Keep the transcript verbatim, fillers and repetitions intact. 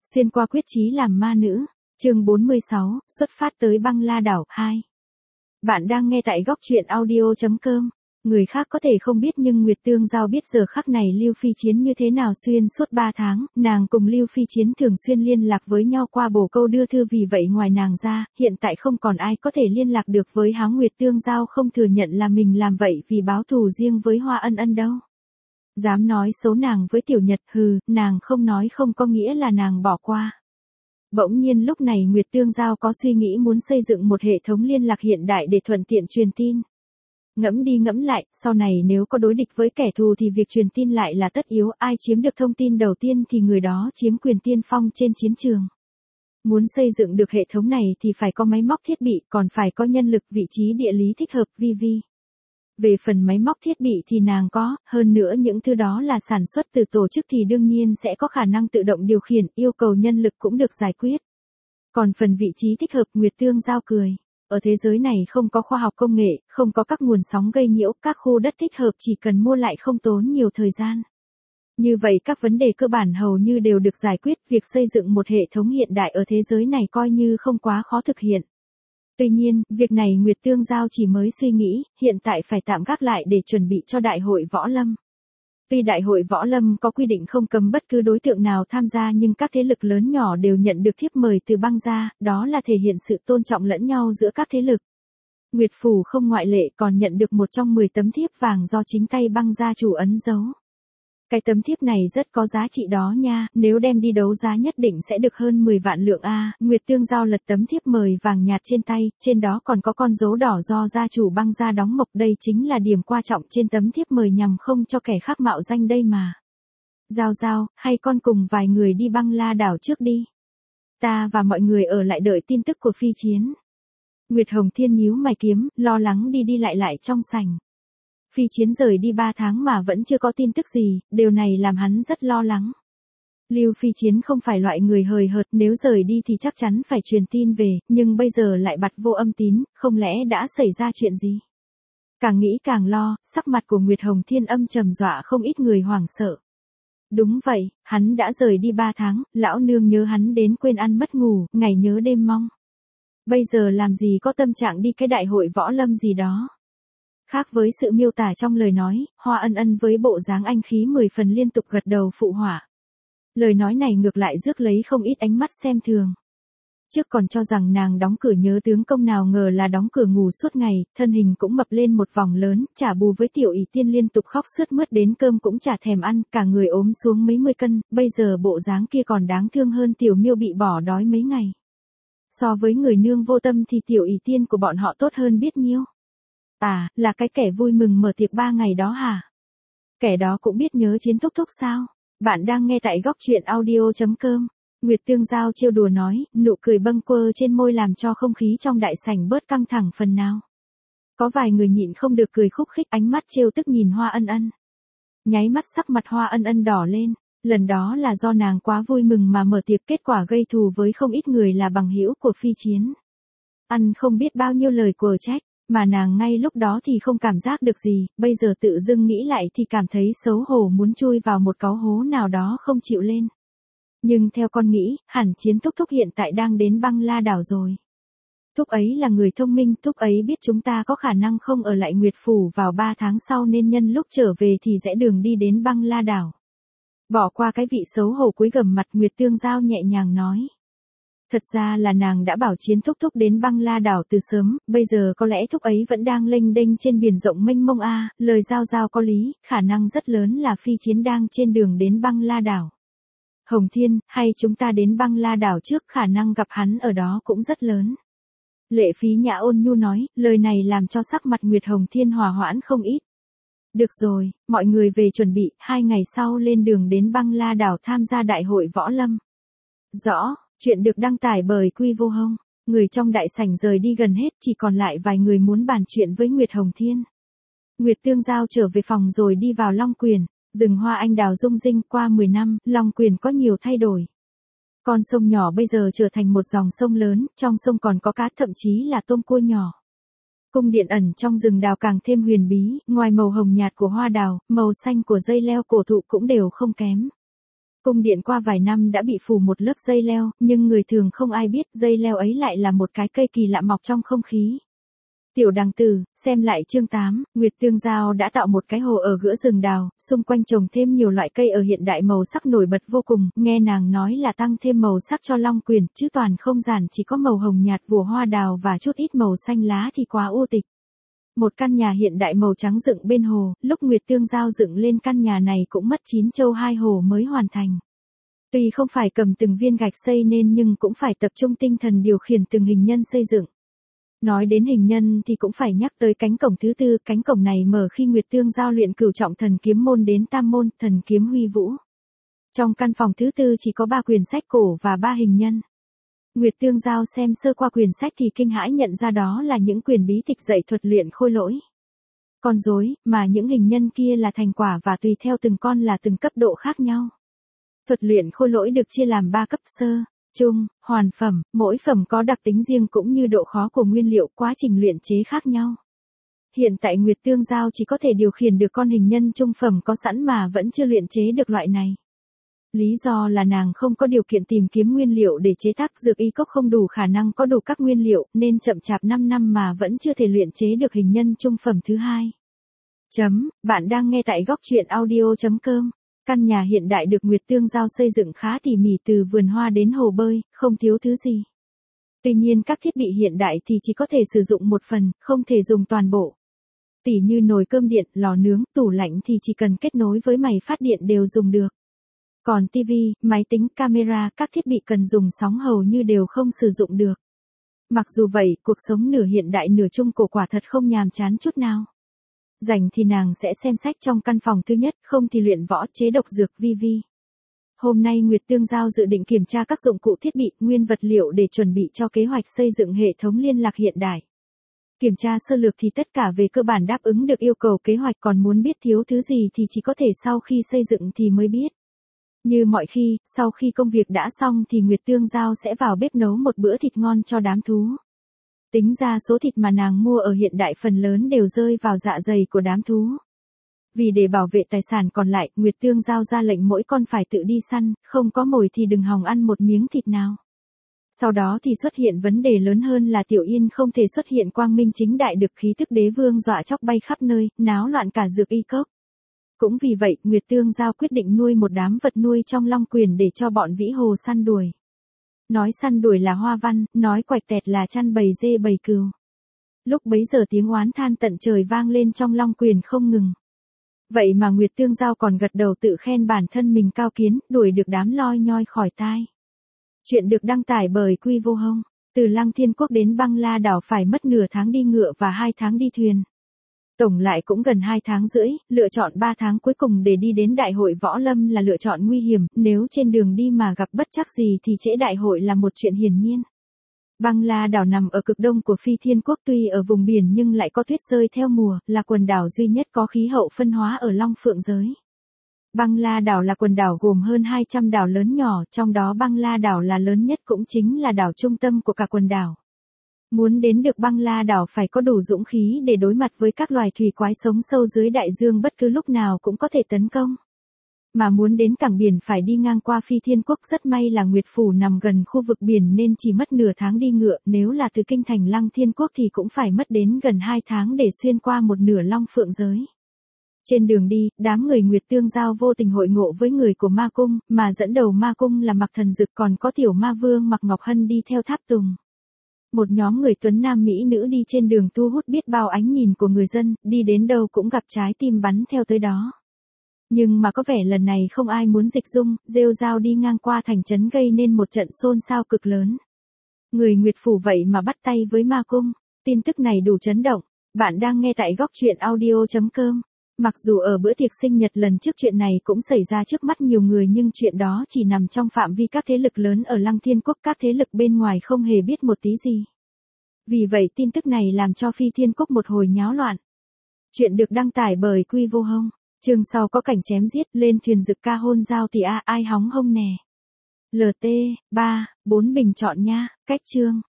Xuyên qua quyết chí làm ma nữ, chương bốn mươi sáu, xuất phát tới Băng La đảo hai. Bạn đang nghe tại góc truyện audio chấm com. Người khác có thể không biết nhưng Nguyệt Tương Giao biết giờ khắc này Lưu Phi Chiến như thế nào. Xuyên suốt ba tháng, nàng cùng Lưu Phi Chiến thường xuyên liên lạc với nhau qua bổ câu đưa thư, vì vậy ngoài nàng ra, hiện tại không còn ai có thể liên lạc được với hắn. Nguyệt Tương Giao không thừa nhận là mình làm vậy vì báo thù riêng với Hoa Ân Ân đâu. Dám nói xấu nàng với Tiểu Nhật, hừ, nàng không nói không có nghĩa là nàng bỏ qua. Bỗng nhiên lúc này Nguyệt Tương Giao có suy nghĩ muốn xây dựng một hệ thống liên lạc hiện đại để thuận tiện truyền tin. Ngẫm đi ngẫm lại, sau này nếu có đối địch với kẻ thù thì việc truyền tin lại là tất yếu, ai chiếm được thông tin đầu tiên thì người đó chiếm quyền tiên phong trên chiến trường. Muốn xây dựng được hệ thống này thì phải có máy móc thiết bị, còn phải có nhân lực, vị trí địa lý thích hợp, vi vi. Về phần máy móc thiết bị thì nàng có, hơn nữa những thứ đó là sản xuất từ tổ chức thì đương nhiên sẽ có khả năng tự động điều khiển, yêu cầu nhân lực cũng được giải quyết. Còn phần vị trí thích hợp, Nguyệt Tương Giao cười. Ở thế giới này không có khoa học công nghệ, không có các nguồn sóng gây nhiễu, các khu đất thích hợp chỉ cần mua lại không tốn nhiều thời gian. Như vậy các vấn đề cơ bản hầu như đều được giải quyết, việc xây dựng một hệ thống hiện đại ở thế giới này coi như không quá khó thực hiện. Tuy nhiên, việc này Nguyệt Tương Giao chỉ mới suy nghĩ, hiện tại phải tạm gác lại để chuẩn bị cho Đại hội Võ Lâm. Tuy Đại hội Võ Lâm có quy định không cấm bất cứ đối tượng nào tham gia, nhưng các thế lực lớn nhỏ đều nhận được thiếp mời từ Băng gia, đó là thể hiện sự tôn trọng lẫn nhau giữa các thế lực. Nguyệt Phủ không ngoại lệ, còn nhận được một trong mười tấm thiếp vàng do chính tay Băng gia chủ ấn dấu. Cái tấm thiếp này rất có giá trị đó nha, nếu đem đi đấu giá nhất định sẽ được hơn mười vạn lượng a. Nguyệt Tương Giao lật tấm thiếp mời vàng nhạt trên tay, trên đó còn có con dấu đỏ do gia chủ Băng gia đóng mộc, đây chính là điểm quan trọng trên tấm thiếp mời nhằm không cho kẻ khác mạo danh đây mà. Giao Giao, hay con cùng vài người đi Băng La đảo trước đi. Ta và mọi người ở lại đợi tin tức của Phi Chiến. Nguyệt Hồng Thiên nhíu mày kiếm, lo lắng đi đi lại lại trong sảnh. Phi Chiến rời đi ba tháng mà vẫn chưa có tin tức gì, điều này làm hắn rất lo lắng. Lưu Phi Chiến không phải loại người hời hợt, nếu rời đi thì chắc chắn phải truyền tin về, nhưng bây giờ lại bặt vô âm tín, không lẽ đã xảy ra chuyện gì? Càng nghĩ càng lo, sắc mặt của Nguyệt Hồng Thiên âm trầm, dọa không ít người hoảng sợ. Đúng vậy, hắn đã rời đi ba tháng, lão nương nhớ hắn đến quên ăn mất ngủ, ngày nhớ đêm mong. Bây giờ làm gì có tâm trạng đi cái Đại hội Võ Lâm gì đó. Khác với sự miêu tả trong lời nói, Hoa Ân Ân với bộ dáng anh khí mười phần liên tục gật đầu phụ họa. Lời nói này ngược lại rước lấy không ít ánh mắt xem thường. Trước còn cho rằng nàng đóng cửa nhớ tướng công, nào ngờ là đóng cửa ngủ suốt ngày, thân hình cũng mập lên một vòng lớn, trả bù với Tiểu ỷ tiên liên tục khóc sướt mướt đến cơm cũng chả thèm ăn, cả người ốm xuống mấy mươi cân, bây giờ bộ dáng kia còn đáng thương hơn Tiểu Miêu bị bỏ đói mấy ngày. So với người nương vô tâm thì Tiểu ỷ tiên của bọn họ tốt hơn biết nhiêu. À, là cái kẻ vui mừng mở tiệc ba ngày đó hả? Kẻ đó cũng biết nhớ Chiến thúc thúc sao? Bạn đang nghe tại góc truyện audio chấm com. Nguyệt Tương Giao trêu đùa nói, nụ cười bâng quơ trên môi làm cho không khí trong đại sảnh bớt căng thẳng phần nào. Có vài người nhịn không được cười khúc khích, ánh mắt trêu tức nhìn Hoa Ân Ân. Nháy mắt sắc mặt Hoa Ân Ân đỏ lên, lần đó là do nàng quá vui mừng mà mở tiệc, kết quả gây thù với không ít người là bằng hữu của Phi Chiến. Ăn không biết bao nhiêu lời quở trách. Mà nàng ngay lúc đó thì không cảm giác được gì, bây giờ tự dưng nghĩ lại thì cảm thấy xấu hổ, muốn chui vào một cáu hố nào đó không chịu lên. Nhưng theo con nghĩ, hẳn Chiến thúc thúc hiện tại đang đến Băng La đảo rồi. Thúc ấy là người thông minh, thúc ấy biết chúng ta có khả năng không ở lại Nguyệt Phủ vào ba tháng sau nên nhân lúc trở về thì rẽ đường đi đến Băng La đảo. Bỏ qua cái vị xấu hổ cúi gằm mặt, Nguyệt Tương Giao nhẹ nhàng nói. Thật ra là nàng đã bảo Chiến thúc thúc đến Băng La đảo từ sớm, bây giờ có lẽ thúc ấy vẫn đang lênh đênh trên biển rộng mênh mông a, à, lời Giao Giao có lý, khả năng rất lớn là Phi Chiến đang trên đường đến Băng La đảo. Hồng Thiên, hay chúng ta đến Băng La đảo trước, khả năng gặp hắn ở đó cũng rất lớn. Lệ Phí Nhã ôn nhu nói, lời này làm cho sắc mặt Nguyệt Hồng Thiên hòa hoãn không ít. Được rồi, mọi người về chuẩn bị, hai ngày sau lên đường đến Băng La đảo tham gia Đại hội Võ Lâm. Rõ. Chuyện được đăng tải bởi Quy Vô Hông. Người trong đại sảnh rời đi gần hết, chỉ còn lại vài người muốn bàn chuyện với Nguyệt Hồng Thiên. Nguyệt Tương Giao trở về phòng rồi đi vào Long Quyền. Rừng hoa anh đào rung rinh, qua mười năm, Long Quyền có nhiều thay đổi. Con sông nhỏ bây giờ trở thành một dòng sông lớn, trong sông còn có cá, thậm chí là tôm cua nhỏ. Cung điện ẩn trong rừng đào càng thêm huyền bí, ngoài màu hồng nhạt của hoa đào, màu xanh của dây leo cổ thụ cũng đều không kém. Cung điện qua vài năm đã bị phủ một lớp dây leo, nhưng người thường không ai biết dây leo ấy lại là một cái cây kỳ lạ mọc trong không khí. Tiểu đằng tử, xem lại chương tám, Nguyệt Tương Giao đã tạo một cái hồ ở giữa rừng đào, xung quanh trồng thêm nhiều loại cây ở hiện đại màu sắc nổi bật vô cùng, nghe nàng nói là tăng thêm màu sắc cho long quyền, chứ toàn không giản chỉ có màu hồng nhạt của hoa đào và chút ít màu xanh lá thì quá u tịch. Một căn nhà hiện đại màu trắng dựng bên hồ, lúc Nguyệt Tương Giao dựng lên căn nhà này cũng mất chín châu hai hồ mới hoàn thành. Tuy không phải cầm từng viên gạch xây nên nhưng cũng phải tập trung tinh thần điều khiển từng hình nhân xây dựng. Nói đến hình nhân thì cũng phải nhắc tới cánh cổng thứ tư, cánh cổng này mở khi Nguyệt Tương Giao luyện cửu trọng thần kiếm môn đến tam môn, thần kiếm huy vũ. Trong căn phòng thứ tư chỉ có ba quyển sách cổ và ba hình nhân. Nguyệt Tương Giao xem sơ qua quyển sách thì kinh hãi nhận ra đó là những quyển bí tịch dạy thuật luyện khôi lỗi. Con rối, mà những hình nhân kia là thành quả và tùy theo từng con là từng cấp độ khác nhau. Thuật luyện khôi lỗi được chia làm ba cấp: sơ, trung, hoàn phẩm, mỗi phẩm có đặc tính riêng cũng như độ khó của nguyên liệu, quá trình luyện chế khác nhau. Hiện tại Nguyệt Tương Giao chỉ có thể điều khiển được con hình nhân trung phẩm có sẵn mà vẫn chưa luyện chế được loại này. Lý do là nàng không có điều kiện tìm kiếm nguyên liệu để chế tác, dược y cốc không đủ khả năng có đủ các nguyên liệu, nên chậm chạp năm năm mà vẫn chưa thể luyện chế được hình nhân trung phẩm thứ hai. Chấm, bạn đang nghe tại góc truyện audio chấm com. Căn nhà hiện đại được Nguyệt Tương Giao xây dựng khá tỉ mỉ từ vườn hoa đến hồ bơi, không thiếu thứ gì. Tuy nhiên các thiết bị hiện đại thì chỉ có thể sử dụng một phần, không thể dùng toàn bộ. Tỉ như nồi cơm điện, lò nướng, tủ lạnh thì chỉ cần kết nối với máy phát điện đều dùng được. Còn tivi, máy tính, camera, các thiết bị cần dùng sóng hầu như đều không sử dụng được. Mặc dù vậy, cuộc sống nửa hiện đại nửa trung cổ quả thật không nhàm chán chút nào. Rảnh thì nàng sẽ xem sách trong căn phòng thứ nhất, không thì luyện võ, chế độc dược, vi vi. Hôm nay Nguyệt Tương Giao dự định kiểm tra các dụng cụ thiết bị, nguyên vật liệu để chuẩn bị cho kế hoạch xây dựng hệ thống liên lạc hiện đại. Kiểm tra sơ lược thì tất cả về cơ bản đáp ứng được yêu cầu kế hoạch, còn muốn biết thiếu thứ gì thì chỉ có thể sau khi xây dựng thì mới biết. Như mọi khi, sau khi công việc đã xong thì Nguyệt Tương Giao sẽ vào bếp nấu một bữa thịt ngon cho đám thú. Tính ra số thịt mà nàng mua ở hiện đại phần lớn đều rơi vào dạ dày của đám thú. Vì để bảo vệ tài sản còn lại, Nguyệt Tương Giao ra lệnh mỗi con phải tự đi săn, không có mồi thì đừng hòng ăn một miếng thịt nào. Sau đó thì xuất hiện vấn đề lớn hơn là Tiểu Yên không thể xuất hiện quang minh chính đại được, khí tức đế vương dọa chóc bay khắp nơi, náo loạn cả dược y cốc. Cũng vì vậy, Nguyệt Tương Giao quyết định nuôi một đám vật nuôi trong long quyền để cho bọn vĩ hồ săn đuổi. Nói săn đuổi là hoa văn, nói quạch tẹt là chăn bầy dê bầy cừu. Lúc bấy giờ tiếng oán than tận trời vang lên trong long quyền không ngừng. Vậy mà Nguyệt Tương Giao còn gật đầu tự khen bản thân mình cao kiến, đuổi được đám loi nhoi khỏi tai. Chuyện được đăng tải bởi Quy Vô Hông. Từ Lăng Thiên Quốc đến Băng La đảo phải mất nửa tháng đi ngựa và hai tháng đi thuyền. Tổng lại cũng gần hai tháng rưỡi, lựa chọn ba tháng cuối cùng để đi đến đại hội võ lâm là lựa chọn nguy hiểm, nếu trên đường đi mà gặp bất trắc gì thì trễ đại hội là một chuyện hiển nhiên. Băng La đảo nằm ở cực đông của Phi Thiên Quốc, tuy ở vùng biển nhưng lại có tuyết rơi theo mùa, là quần đảo duy nhất có khí hậu phân hóa ở Long Phượng giới. Băng La đảo là quần đảo gồm hơn hai trăm đảo lớn nhỏ, trong đó Băng La đảo là lớn nhất cũng chính là đảo trung tâm của cả quần đảo. Muốn đến được Băng La đảo phải có đủ dũng khí để đối mặt với các loài thủy quái sống sâu dưới đại dương bất cứ lúc nào cũng có thể tấn công. Mà muốn đến cảng biển phải đi ngang qua Phi Thiên Quốc, rất may là Nguyệt Phủ nằm gần khu vực biển nên chỉ mất nửa tháng đi ngựa, nếu là từ kinh thành Lăng Thiên Quốc thì cũng phải mất đến gần hai tháng để xuyên qua một nửa Long Phượng giới. Trên đường đi, đám người Nguyệt Tương Giao vô tình hội ngộ với người của Ma Cung, mà dẫn đầu Ma Cung là Mạc Thần Dực, còn có tiểu ma vương Mạc Ngọc Hân đi theo tháp tùng. Một nhóm người tuấn nam mỹ nữ đi trên đường thu hút biết bao ánh nhìn của người dân, đi đến đâu cũng gặp trái tim bắn theo tới đó. Nhưng mà có vẻ lần này không ai muốn dịch dung, rêu rao đi ngang qua thành trấn gây nên một trận xôn xao cực lớn. Người Nguyệt Phủ vậy mà bắt tay với Ma Cung, tin tức này đủ chấn động. Bạn đang nghe tại góc truyện audio chấm com. Mặc dù ở bữa tiệc sinh nhật lần trước chuyện này cũng xảy ra trước mắt nhiều người nhưng chuyện đó chỉ nằm trong phạm vi các thế lực lớn ở Lăng Thiên Quốc, các thế lực bên ngoài không hề biết một tí gì. Vì vậy tin tức này làm cho Phi Thiên Quốc một hồi nháo loạn. Chuyện được đăng tải bởi Quy Vô Hông. Chương sau có cảnh chém giết, lên thuyền rực ca hôn giao thì a ai hóng hông nè. lờ tê, ba, bốn bình chọn nha, cách chương.